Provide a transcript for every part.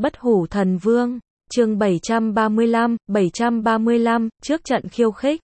Bất hủ thần vương, chương 735, trước trận khiêu khích.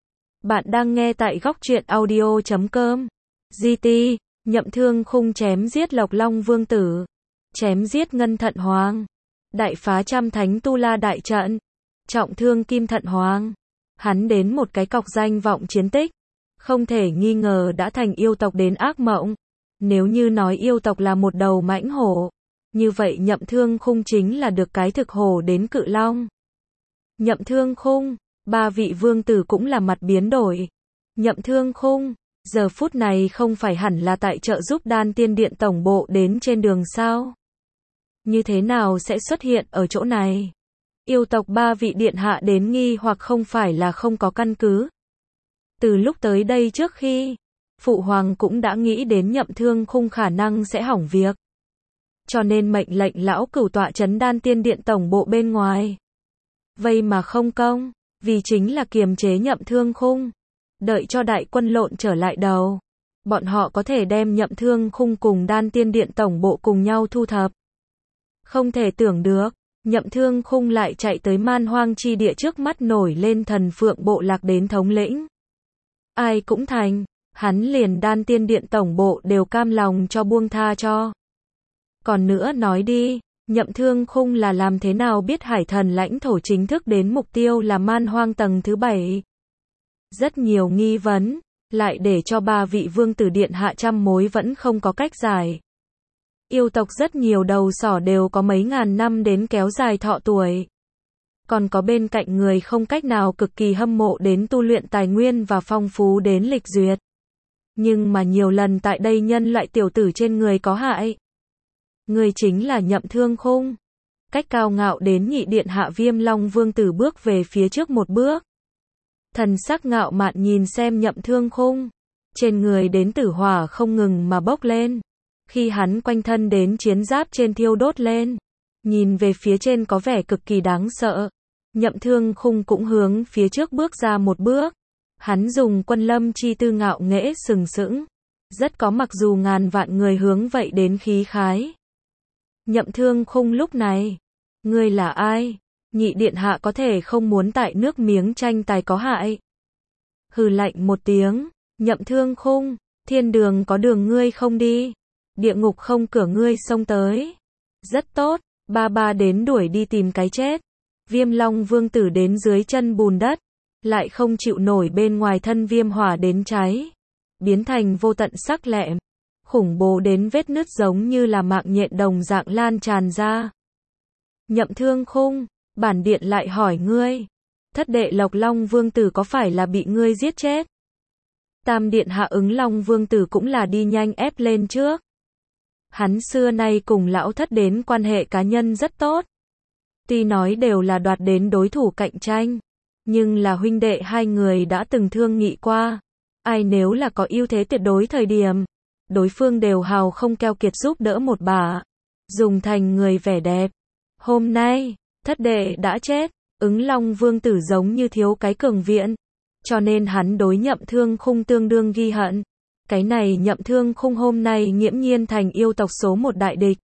Bạn đang nghe tại góc truyện audio.com. GT, Nhậm Thương Khung chém giết Lộc Long Vương Tử, chém giết Ngân Thận Hoàng, đại phá Trăm Thánh Tu La đại trận, trọng thương Kim Thận Hoàng. Hắn đến một cái cọc danh vọng chiến tích, không thể nghi ngờ đã thành yêu tộc đến ác mộng. Nếu như nói yêu tộc là một đầu mãnh hổ, như vậy Nhậm Thương Khung chính là được cái thực hổ đến cự long. Nhậm Thương Khung, ba vị vương tử cũng là mặt biến đổi. Nhậm Thương Khung, giờ phút này không phải hẳn là tại trợ giúp Đan Tiên Điện tổng bộ đến trên đường sao? Như thế nào sẽ xuất hiện ở chỗ này? Yêu tộc ba vị điện hạ đến nghi hoặc không phải là không có căn cứ. Từ lúc tới đây trước khi, Phụ Hoàng cũng đã nghĩ đến Nhậm Thương Khung khả năng sẽ hỏng việc. Cho nên mệnh lệnh lão cửu tọa trấn Đan Tiên Điện tổng bộ bên ngoài. Vây mà không công, vì chính là kiềm chế Nhậm Thương Khung. Đợi cho đại quân lộn trở lại đầu, bọn họ có thể đem Nhậm Thương Khung cùng Đan Tiên Điện tổng bộ cùng nhau thu thập. Không thể tưởng được, Nhậm Thương Khung lại chạy tới man hoang chi địa trước mắt nổi lên thần phượng bộ lạc đến thống lĩnh. Ai cũng thành, hắn liền Đan Tiên Điện tổng bộ đều cam lòng cho buông tha cho. Còn nữa nói đi, Nhậm Thương Khung là làm thế nào biết hải thần lãnh thổ chính thức đến mục tiêu là man hoang tầng thứ 7? Rất nhiều nghi vấn, lại để cho ba vị vương tử điện hạ trăm mối vẫn không có cách giải. Yêu tộc rất nhiều đầu sỏ đều có mấy ngàn năm đến kéo dài thọ tuổi. Còn có bên cạnh người không cách nào cực kỳ hâm mộ đến tu luyện tài nguyên và phong phú đến lịch duyệt. Nhưng mà nhiều lần tại đây nhân loại tiểu tử trên người có hại. Người chính là Nhậm Thương Khung. Cách cao ngạo đến nhị điện hạ Viêm Long Vương Tử bước về phía trước một bước. Thần sắc ngạo mạn nhìn xem Nhậm Thương Khung. Trên người đến tử hỏa không ngừng mà bốc lên. Khi hắn quanh thân đến chiến giáp trên thiêu đốt lên. Nhìn về phía trên có vẻ cực kỳ đáng sợ. Nhậm Thương Khung cũng hướng phía trước bước ra một bước. Hắn dùng quân lâm chi tư ngạo nghễ sừng sững. Rất có mặc dù ngàn vạn người hướng vậy đến khí khái. Nhậm Thương Khung lúc này. Ngươi là ai? Nhị điện hạ có thể không muốn tại nước miếng tranh tài có hại. Hừ lạnh một tiếng. Nhậm Thương Khung. Thiên đường có đường ngươi không đi. Địa ngục không cửa ngươi xông tới. Rất tốt. Ba đến đuổi đi tìm cái chết. Viêm Long Vương Tử đến dưới chân bùn đất. Lại không chịu nổi bên ngoài thân viêm hỏa đến cháy. Biến thành vô tận sắc lẹm. Khủng bố đến vết nứt giống như là mạng nhện đồng dạng lan tràn ra. Nhậm Thương Khung, bản điện lại hỏi ngươi. Thất đệ Lộc Long Vương Tử có phải là bị ngươi giết chết? Tam điện hạ Ứng Long Vương Tử cũng là đi nhanh ép lên trước. Hắn xưa nay cùng lão thất đến quan hệ cá nhân rất tốt. Tuy nói đều là đoạt đến đối thủ cạnh tranh. Nhưng là huynh đệ hai người đã từng thương nghị qua. Ai nếu là có ưu thế tuyệt đối thời điểm. Đối phương đều hào không keo kiệt giúp đỡ một bà. Dùng thành người vẻ đẹp. Hôm nay, thất đệ đã chết. Ứng Long Vương Tử giống như thiếu cái cường viện. Cho nên hắn đối Nhậm Thương Khung tương đương ghi hận. Cái này Nhậm Thương Khung hôm nay nghiễm nhiên thành yêu tộc số một đại địch.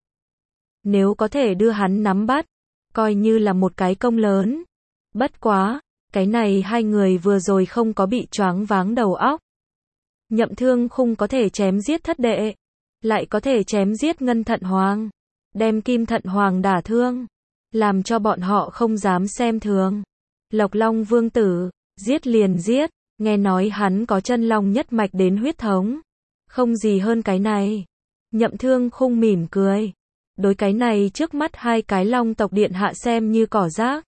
Nếu có thể đưa hắn nắm bắt, coi như là một cái công lớn. Bất quá, cái này hai người vừa rồi không có bị choáng váng đầu óc. Nhậm Thương Khung có thể chém giết thất đệ, lại có thể chém giết Ngân Thận Hoàng, đem Kim Thận Hoàng đả thương, làm cho bọn họ không dám xem thường. Lộc Long Vương Tử, giết liền giết, nghe nói hắn có chân long nhất mạch đến huyết thống. Không gì hơn cái này. Nhậm Thương Khung mỉm cười. Đối cái này trước mắt hai cái long tộc điện hạ xem như cỏ rác.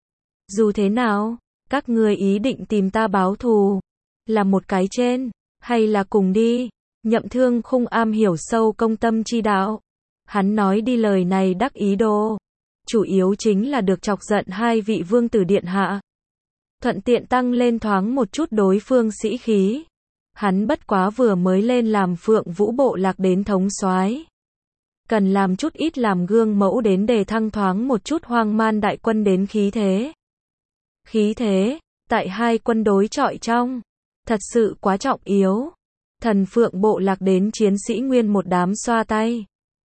Dù thế nào, các ngươi ý định tìm ta báo thù, là một cái trên, hay là cùng đi? Nhậm Thương Khung am hiểu sâu công tâm chi đạo. Hắn nói đi lời này đắc ý đồ. Chủ yếu chính là được chọc giận hai vị vương tử điện hạ. Thuận tiện tăng lên thoáng một chút đối phương sĩ khí. Hắn bất quá vừa mới lên làm Phượng Vũ bộ lạc đến thống soái. Cần làm chút ít làm gương mẫu đến đề thăng thoáng một chút hoang man đại quân đến khí thế. Khí thế, tại hai quân đối chọi trong, thật sự quá trọng yếu. Thần Phượng bộ lạc đến chiến sĩ nguyên một đám xoa tay.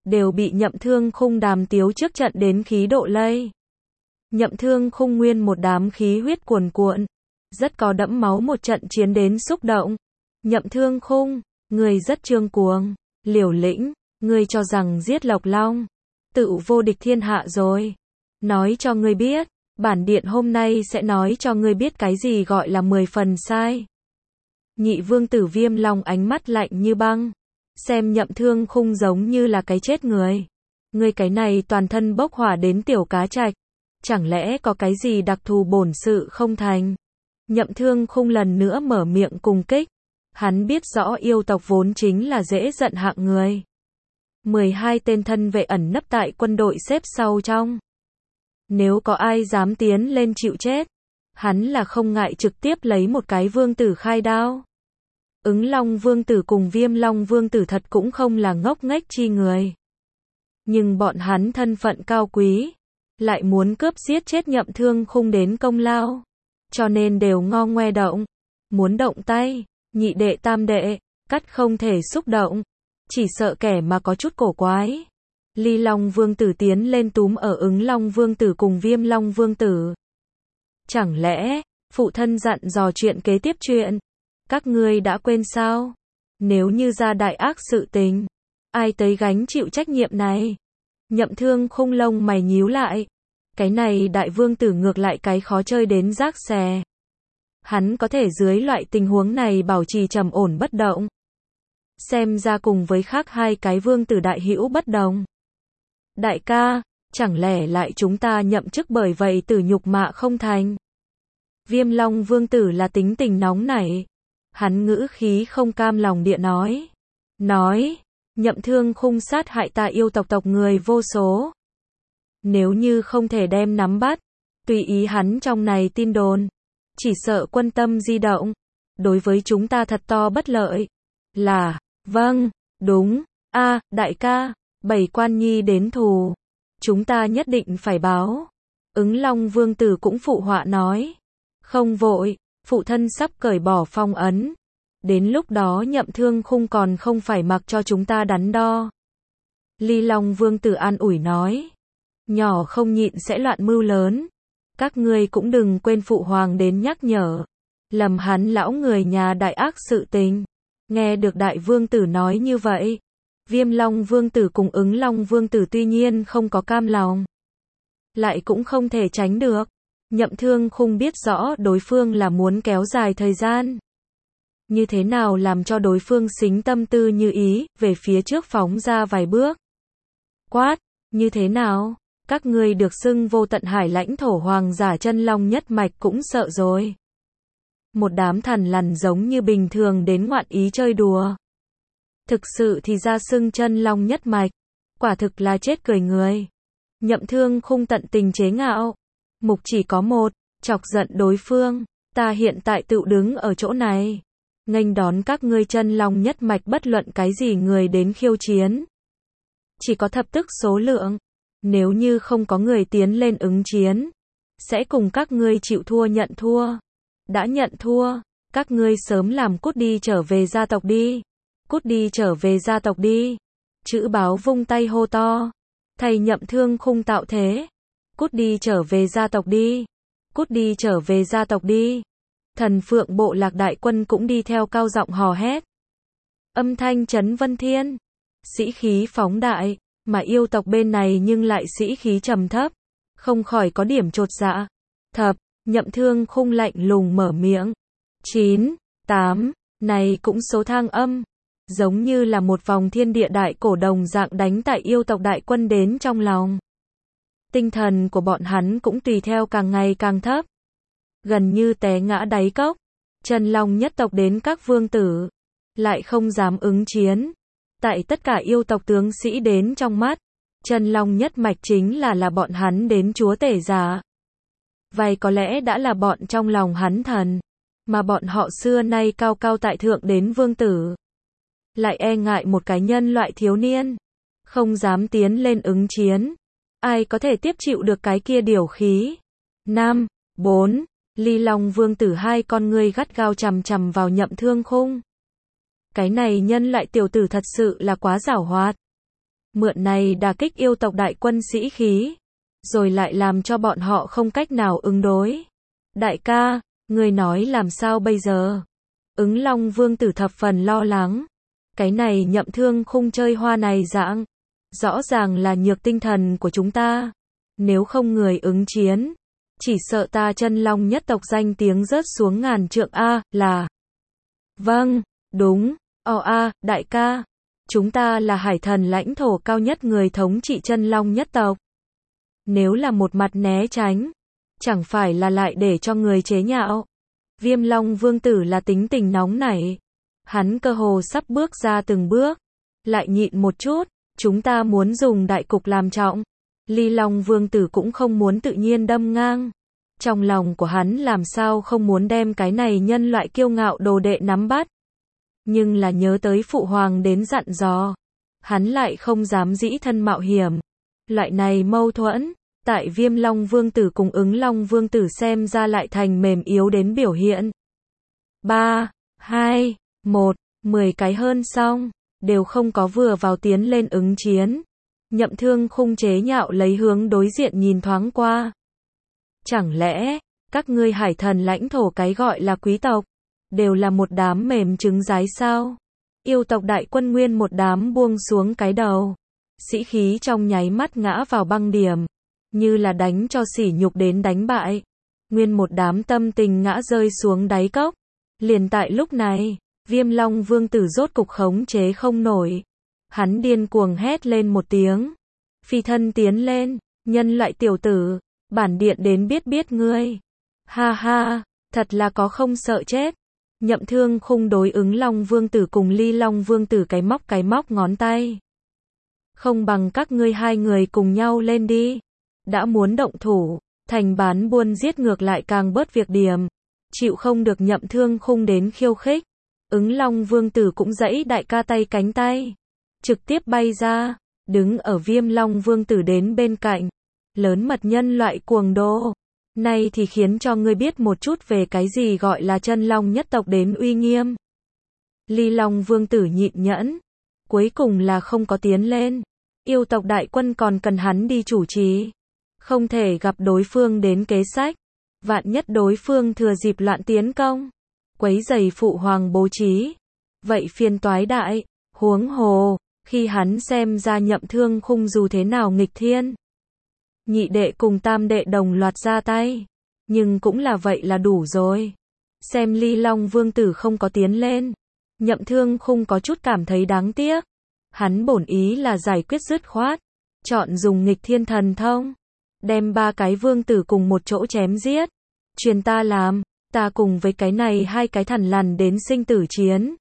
đều bị Nhậm Thương Khung đàm tiếu trước trận đến khí độ lây. Nhậm Thương Khung nguyên một đám khí huyết cuồn cuộn, rất có đẫm máu một trận chiến đến xúc động. Nhậm Thương Khung, người rất trương cuồng, liều lĩnh, ngươi cho rằng giết Lộc Long, tự vô địch thiên hạ rồi. Nói cho ngươi biết, bản điện hôm nay sẽ nói cho ngươi biết cái gì gọi là 10 phần sai. Nhị vương tử Viêm Long ánh mắt lạnh như băng, xem Nhậm Thương Khung giống như là cái chết người. Ngươi cái này toàn thân bốc hỏa đến tiểu cá trạch, chẳng lẽ có cái gì đặc thù bổn sự không thành? Nhậm Thương Khung lần nữa mở miệng cùng kích. Hắn biết rõ yêu tộc vốn chính là dễ giận hạng người. 12 tên thân vệ ẩn nấp tại quân đội xếp sau trong. Nếu có ai dám tiến lên chịu chết, hắn là không ngại trực tiếp lấy một cái vương tử khai đao. Ứng Long vương tử cùng Viêm Long vương tử thật cũng không là ngốc nghếch chi người. Nhưng bọn hắn thân phận cao quý, lại muốn cướp giết chết Nhậm Thương Khung đến công lao. Cho nên đều ngo ngoe động, muốn động tay. Nhị đệ tam đệ, cắt không thể xúc động, chỉ sợ kẻ mà có chút cổ quái. Ly Long vương tử tiến lên túm ở Ứng Long vương tử cùng Viêm Long vương tử. Chẳng lẽ, phụ thân dặn dò chuyện kế tiếp chuyện, các ngươi đã quên sao? Nếu như ra đại ác sự tình, ai tới gánh chịu trách nhiệm này? Nhậm Thương Khung lông mày nhíu lại, cái này đại vương tử ngược lại cái khó chơi đến rác xè. Hắn có thể dưới loại tình huống này bảo trì trầm ổn bất động. Xem ra cùng với khác hai cái vương tử đại hữu bất đồng. Đại ca, chẳng lẽ lại chúng ta nhậm chức bởi vậy tử nhục mạ không thành? Viêm Long vương tử là tính tình nóng nảy. Hắn ngữ khí không cam lòng địa nói. Nhậm Thương Khung sát hại ta yêu tộc tộc người vô số. Nếu như không thể đem nắm bắt, tùy ý hắn trong này tin đồn. Chỉ sợ quân tâm di động, đối với chúng ta thật to bất lợi. Là, vâng, đúng, đại ca, 7 quan nhi đến thù. Chúng ta nhất định phải báo. Ứng Long vương tử cũng phụ họa nói. Không vội, phụ thân sắp cởi bỏ phong ấn. Đến lúc đó Nhậm Thương Khung còn không phải mặc cho chúng ta đắn đo. Ly Long vương tử an ủi nói. Nhỏ không nhịn sẽ loạn mưu lớn. Các ngươi cũng đừng quên phụ hoàng đến nhắc nhở. Lầm hắn lão người nhà đại ác sự tình. Nghe được đại vương tử nói như vậy, Viêm Long vương tử cùng Ứng Long vương tử tuy nhiên không có cam lòng, lại cũng không thể tránh được. Nhậm Thương Khung biết rõ đối phương là muốn kéo dài thời gian. Như thế nào làm cho đối phương xính tâm tư như ý, về phía trước phóng ra vài bước. Quát, như thế nào? Các ngươi được xưng vô tận hải lãnh thổ hoàng giả chân long nhất mạch cũng sợ rồi. Một đám thằn lằn giống như bình thường đến ngoạn ý chơi đùa. Thực sự thì ra xưng chân long nhất mạch, quả thực là chết cười người. Nhậm Thương Khung tận tình chế ngạo. Mục chỉ có một, chọc giận đối phương. Ta hiện tại tự đứng ở chỗ này, nghênh đón các ngươi chân long nhất mạch bất luận cái gì người đến khiêu chiến. Chỉ có thập tức số lượng. Nếu như không có người tiến lên ứng chiến, sẽ cùng các ngươi chịu thua nhận thua. Đã nhận thua, các ngươi sớm làm cút đi trở về gia tộc đi. Cút đi trở về gia tộc đi. Chữ báo vung tay hô to. Thầy Nhậm Thương Khung tạo thế. Cút đi trở về gia tộc đi. Cút đi trở về gia tộc đi. Thần Phượng bộ lạc đại quân cũng đi theo cao giọng hò hét. Âm thanh chấn vân thiên. Sĩ khí phóng đại. Mà yêu tộc bên này nhưng lại sĩ khí trầm thấp, không khỏi có điểm chột dạ. Thập, Nhậm Thương Khung lạnh lùng mở miệng. 9, 8, này cũng số thang âm, giống như là một vòng thiên địa đại cổ đồng dạng đánh tại yêu tộc đại quân đến trong lòng. Tinh thần của bọn hắn cũng tùy theo càng ngày càng thấp, gần như té ngã đáy cốc. Chân long nhất tộc đến các vương tử, lại không dám ứng chiến. Tại tất cả yêu tộc tướng sĩ đến trong mắt, chân long nhất mạch chính là bọn hắn đến chúa tể giả. Vậy có lẽ đã là bọn trong lòng hắn thần, mà bọn họ xưa nay cao cao tại thượng đến vương tử. Lại e ngại một cái nhân loại thiếu niên, không dám tiến lên ứng chiến. Ai có thể tiếp chịu được cái kia điều khí? 5, 4, Ly Long vương tử hai con ngươi gắt gao chằm chằm vào Nhậm Thương Khung. Cái này nhân loại tiểu tử thật sự là quá giảo hoạt. Mượn này đả kích yêu tộc đại quân sĩ khí, rồi lại làm cho bọn họ không cách nào ứng đối. Đại ca, ngươi nói làm sao bây giờ? Ứng Long Vương tử thập phần lo lắng. Cái này Nhậm Thương Khung chơi hoa này dạng, rõ ràng là nhược tinh thần của chúng ta. Nếu không người ứng chiến, chỉ sợ ta Chân Long nhất tộc danh tiếng rớt xuống ngàn trượng a, là. Vâng, đúng, đại ca, chúng ta là hải thần lãnh thổ cao nhất người thống trị Chân Long nhất tộc. Nếu là một mặt né tránh, chẳng phải là lại để cho người chế nhạo. Viêm Long Vương tử là tính tình nóng nảy. Hắn cơ hồ sắp bước ra từng bước. Lại nhịn một chút, chúng ta muốn dùng đại cục làm trọng. Ly Long Vương tử cũng không muốn tự nhiên đâm ngang. Trong lòng của hắn làm sao không muốn đem cái này nhân loại kiêu ngạo đồ đệ nắm bắt. Nhưng là nhớ tới phụ hoàng đến dặn dò. Hắn lại không dám dĩ thân mạo hiểm. Loại này mâu thuẫn, tại Viêm Long Vương tử cùng Ứng Long Vương tử xem ra lại thành mềm yếu đến biểu hiện. 3, 2, 1, 10 cái hơn xong, đều không có vừa vào tiến lên ứng chiến. Nhậm Thương Khung chế nhạo lấy hướng đối diện nhìn thoáng qua. Chẳng lẽ, các ngươi hải thần lãnh thổ cái gọi là quý tộc, đều là một đám mềm trứng rái sao? Yêu tộc đại quân nguyên một đám buông xuống cái đầu. Sĩ khí trong nháy mắt ngã vào băng điểm, như là đánh cho sỉ nhục đến đánh bại. Nguyên một đám tâm tình ngã rơi xuống đáy cốc. Liền tại lúc này, Viêm Long Vương tử rốt cục khống chế không nổi. Hắn điên cuồng hét lên một tiếng. Phi thân tiến lên, nhân loại tiểu tử, bản điện đến biết ngươi. Ha ha, thật là có không sợ chết. Nhậm Thương Khung đối Ứng Long Vương tử cùng Ly Long Vương tử cái móc ngón tay. Không bằng các ngươi hai người cùng nhau lên đi. Đã muốn động thủ, thành bán buôn giết ngược lại càng bớt việc điểm. Chịu không được Nhậm Thương Khung đến khiêu khích. Ứng Long Vương tử cũng giãy đại ca tay cánh tay. Trực tiếp bay ra, đứng ở Viêm Long Vương tử đến bên cạnh. Lớn mật nhân loại cuồng đô. Nay thì khiến cho ngươi biết một chút về cái gì gọi là Chân Long nhất tộc đến uy nghiêm. Ly Long Vương tử nhịn nhẫn. Cuối cùng là không có tiến lên. Yêu tộc đại quân còn cần hắn đi chủ trì. Không thể gặp đối phương đến kế sách. Vạn nhất đối phương thừa dịp loạn tiến công. Quấy rầy phụ hoàng bố trí. Vậy phiền toái đại. Huống hồ, khi hắn xem ra Nhậm Thương Khung dù thế nào nghịch thiên. Nhị đệ cùng tam đệ đồng loạt ra tay. Nhưng cũng là vậy là đủ rồi. Xem Ly Long Vương tử không có tiến lên. Nhậm Thương Khung có chút cảm thấy đáng tiếc. Hắn bổn ý là giải quyết dứt khoát. Chọn dùng nghịch thiên thần thông. Đem ba cái vương tử cùng một chỗ chém giết. Truyền ta làm, ta cùng với cái này hai cái thằn lằn đến sinh tử chiến.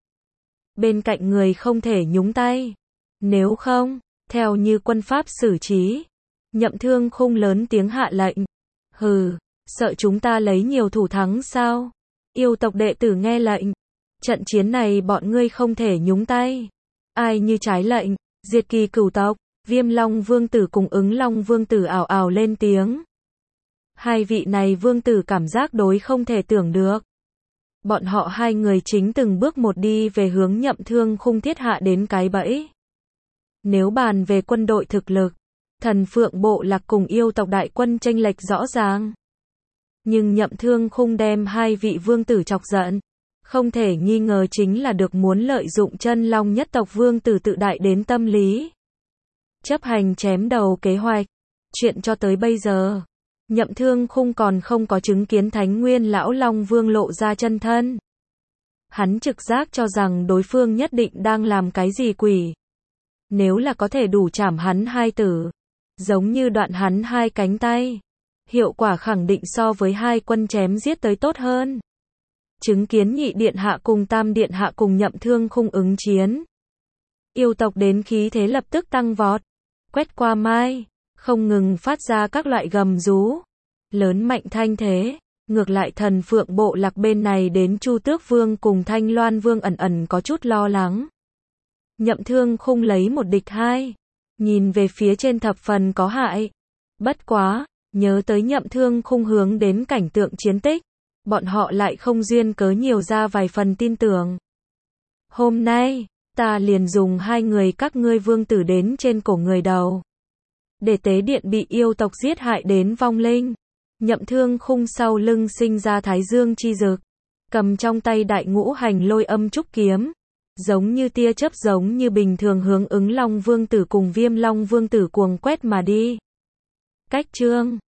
Bên cạnh người không thể nhúng tay. Nếu không, theo như quân pháp xử trí. Nhậm Thương Khung lớn tiếng hạ lệnh. Hừ, sợ chúng ta lấy nhiều thủ thắng sao? Yêu tộc đệ tử nghe lệnh. Trận chiến này bọn ngươi không thể nhúng tay. Ai như trái lệnh, diệt kỳ cửu tộc. Viêm Long Vương tử cùng Ứng Long Vương tử ảo ảo lên tiếng. Hai vị này vương tử cảm giác đối không thể tưởng được. Bọn họ hai người chính từng bước một đi về hướng Nhậm Thương Khung thiết hạ đến cái bẫy. Nếu bàn về quân đội thực lực, Thần Phượng bộ lạc cùng yêu tộc đại quân chênh lệch rõ ràng. Nhưng Nhậm Thương Khung đem hai vị vương tử chọc giận. Không thể nghi ngờ chính là được muốn lợi dụng Chân Long nhất tộc vương tử tự đại đến tâm lý. Chấp hành chém đầu kế hoạch. Chuyện cho tới bây giờ, Nhậm Thương Khung còn không có chứng kiến Thánh Nguyên Lão Long Vương lộ ra chân thân. Hắn trực giác cho rằng đối phương nhất định đang làm cái gì quỷ. Nếu là có thể đủ chảm hắn hai tử, giống như đoạn hắn hai cánh tay, hiệu quả khẳng định so với hai quân chém giết tới tốt hơn. Chứng kiến nhị điện hạ cùng tam điện hạ cùng Nhậm Thương Khung ứng chiến. Yêu tộc đến khí thế lập tức tăng vọt. Quét qua mai, không ngừng phát ra các loại gầm rú. Lớn mạnh thanh thế. Ngược lại Thần Phượng bộ lạc bên này đến Chu Tước Vương cùng Thanh Loan Vương ẩn ẩn có chút lo lắng. Nhậm Thương Khung lấy một địch hai. Nhìn về phía trên thập phần có hại. Bất quá, nhớ tới Nhậm Thương Khung hướng đến cảnh tượng chiến tích. Bọn họ lại không duyên cớ nhiều ra vài phần tin tưởng. Hôm nay, Ta liền dùng hai người các ngươi vương tử đến trên cổ người đầu. Để tế điện bị yêu tộc giết hại đến vong linh. Nhậm Thương Khung sau lưng sinh ra Thái Dương chi dực. Cầm trong tay đại ngũ hành lôi âm trúc kiếm. Giống như tia chớp giống như bình thường hướng ứng Long Vương tử cùng Viêm Long Vương tử cuồng quét mà đi. Cách chương